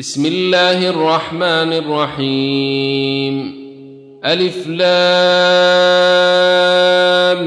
بسم الله الرحمن الرحيم. ألف لام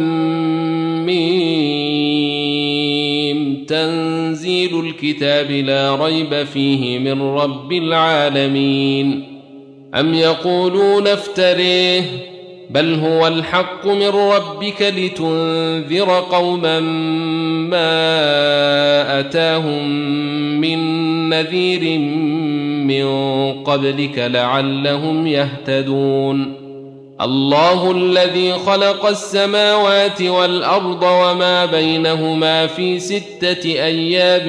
ميم. تنزيل الكتاب لا ريب فيه من رب العالمين. أم يقولون افتريه بل هو الحق من ربك لتنذر قوما ما أتاهم من نذير من قبلك لعلهم يهتدون. الله الذي خلق السماوات والأرض وما بينهما في 6 أيام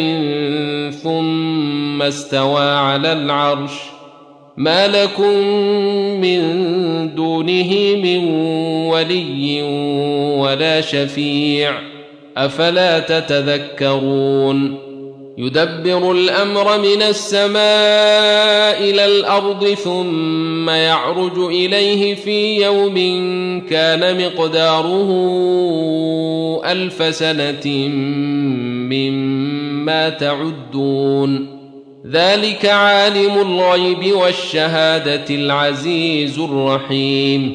ثم استوى على العرش ما لكم من دونه من ولي ولا شفيع أفلا تتذكرون. يدبر الأمر من السماء إلى الأرض ثم يعرج إليه في يوم كان مقداره 1000 سنة مما تعدون. ذلك عالم الغيب والشهادة العزيز الرحيم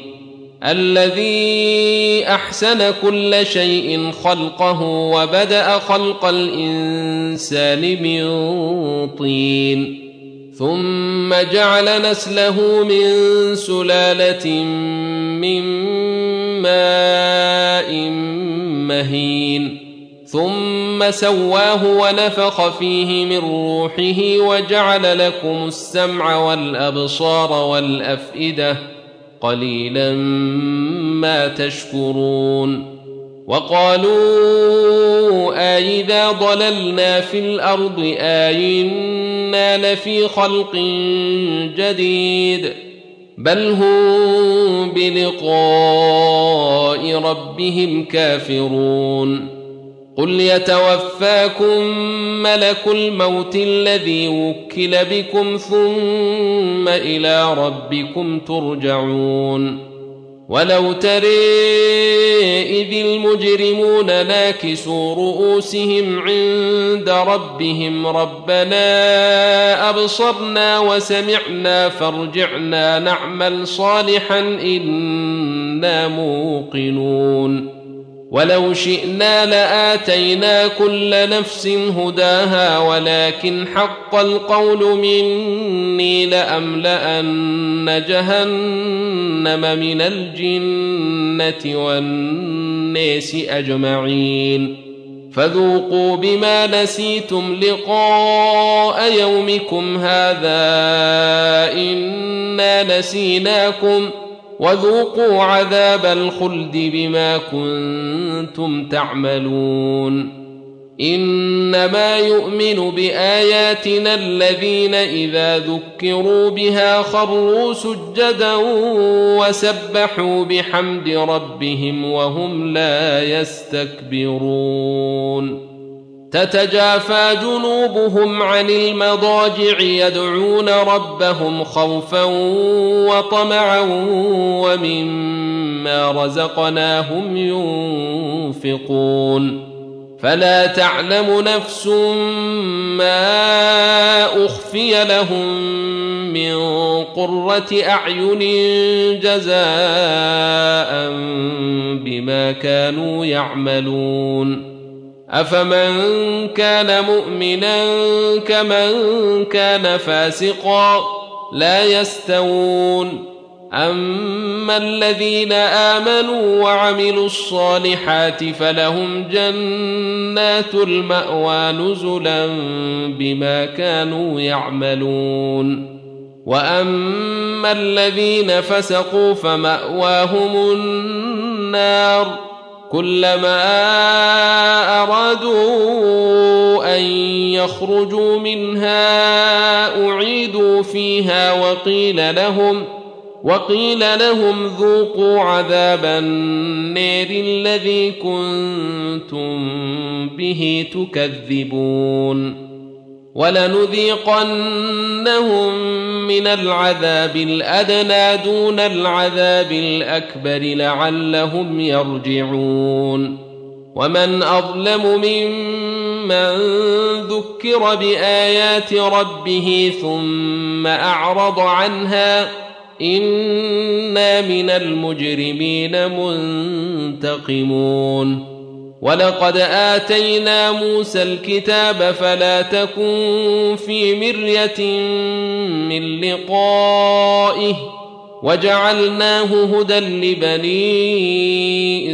الذي أحسن كل شيء خلقه وبدأ خلق الإنسان من طين ثم جعل نسله من سلالة من ماء مهين ثم سواه ونفخ فيه من روحه وجعل لكم السمع والأبصار والأفئدة قليلا ما تشكرون. وقالوا أئذا ضللنا في الأرض أئنا لفي خلق جديد بل هم بلقاء ربهم كافرون. قل يتوفاكم ملك الموت الذي وكل بكم ثم إلى ربكم ترجعون. ولو ترى إذ المجرمون ناكسوا رؤوسهم عند ربهم ربنا أبصرنا وسمعنا فارجعنا نعمل صالحا إنا موقنون. ولو شئنا لآتينا كل نفس هداها ولكن حق القول مني لأملأن جهنم من الجنة والناس أجمعين فذوقوا بما نسيتم لقاء يومكم هذا إنا نسيناكم وذوقوا عذاب الخلد بما كنتم تعملون. إنما يؤمن بآياتنا الذين إذا ذكروا بها خروا سجدا وسبحوا بحمد ربهم وهم لا يستكبرون. تتجافى جنوبهم عن المضاجع يدعون ربهم خوفا وطمعا ومما رزقناهم ينفقون. فلا تعلم نفس ما أخفي لهم من قرة أعين جزاء بما كانوا يعملون. أفمن كان مؤمنا كمن كان فاسقا لا يستوون. أما الذين آمنوا وعملوا الصالحات فلهم جنات المأوى نزلا بما كانوا يعملون. وأما الذين فسقوا فمأواهم النار كلما أرادوا أن يخرجوا منها أعيدوا فيها وقيل لهم ذوقوا عذاب النار الذي كنتم به تكذبون. ولنذيقنهم من العذاب الأدنى دون العذاب الأكبر لعلهم يرجعون. ومن أظلم ممن من ذكر بآيات ربه ثم أعرض عنها إنا من المجرمين منتقمون ولقد آتينا موسى الكتاب فلا تكن في مرية من لقائه وجعلناه هدى لبني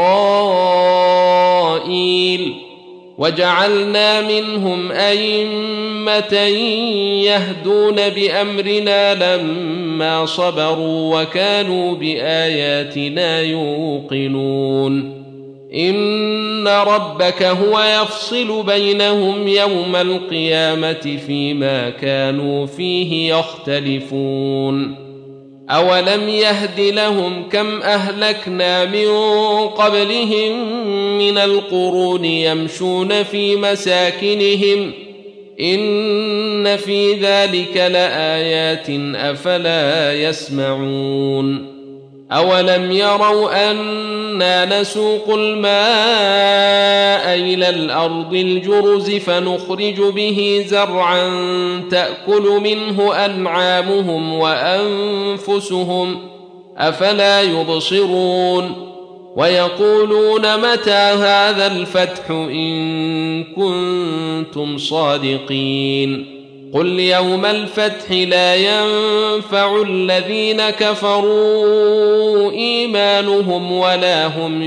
إسرائيل وجعلنا منهم أئمة يهدون بأمرنا لما صبروا وكانوا بآياتنا يوقنون إن ربك هو يفصل بينهم يوم القيامة فيما كانوا فيه يختلفون أولم يهد لهم كم أهلكنا من قبلهم من القرون يمشون في مساكنهم إن في ذلك لآيات أفلا يسمعون أولم يروا أنا نسوق الماء إلى الأرض الجرز فنخرج به زرعا تأكل منه أنعامهم وأنفسهم أفلا يبصرون ويقولون متى هذا الفتح إن كنتم صادقين قل يوم الفتح لا ينفع الذين كفروا إيمانهم ولا هم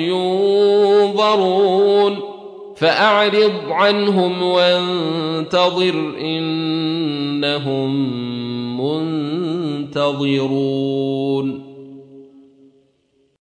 ينظرون فأعرض عنهم وانتظر إنهم منتظرون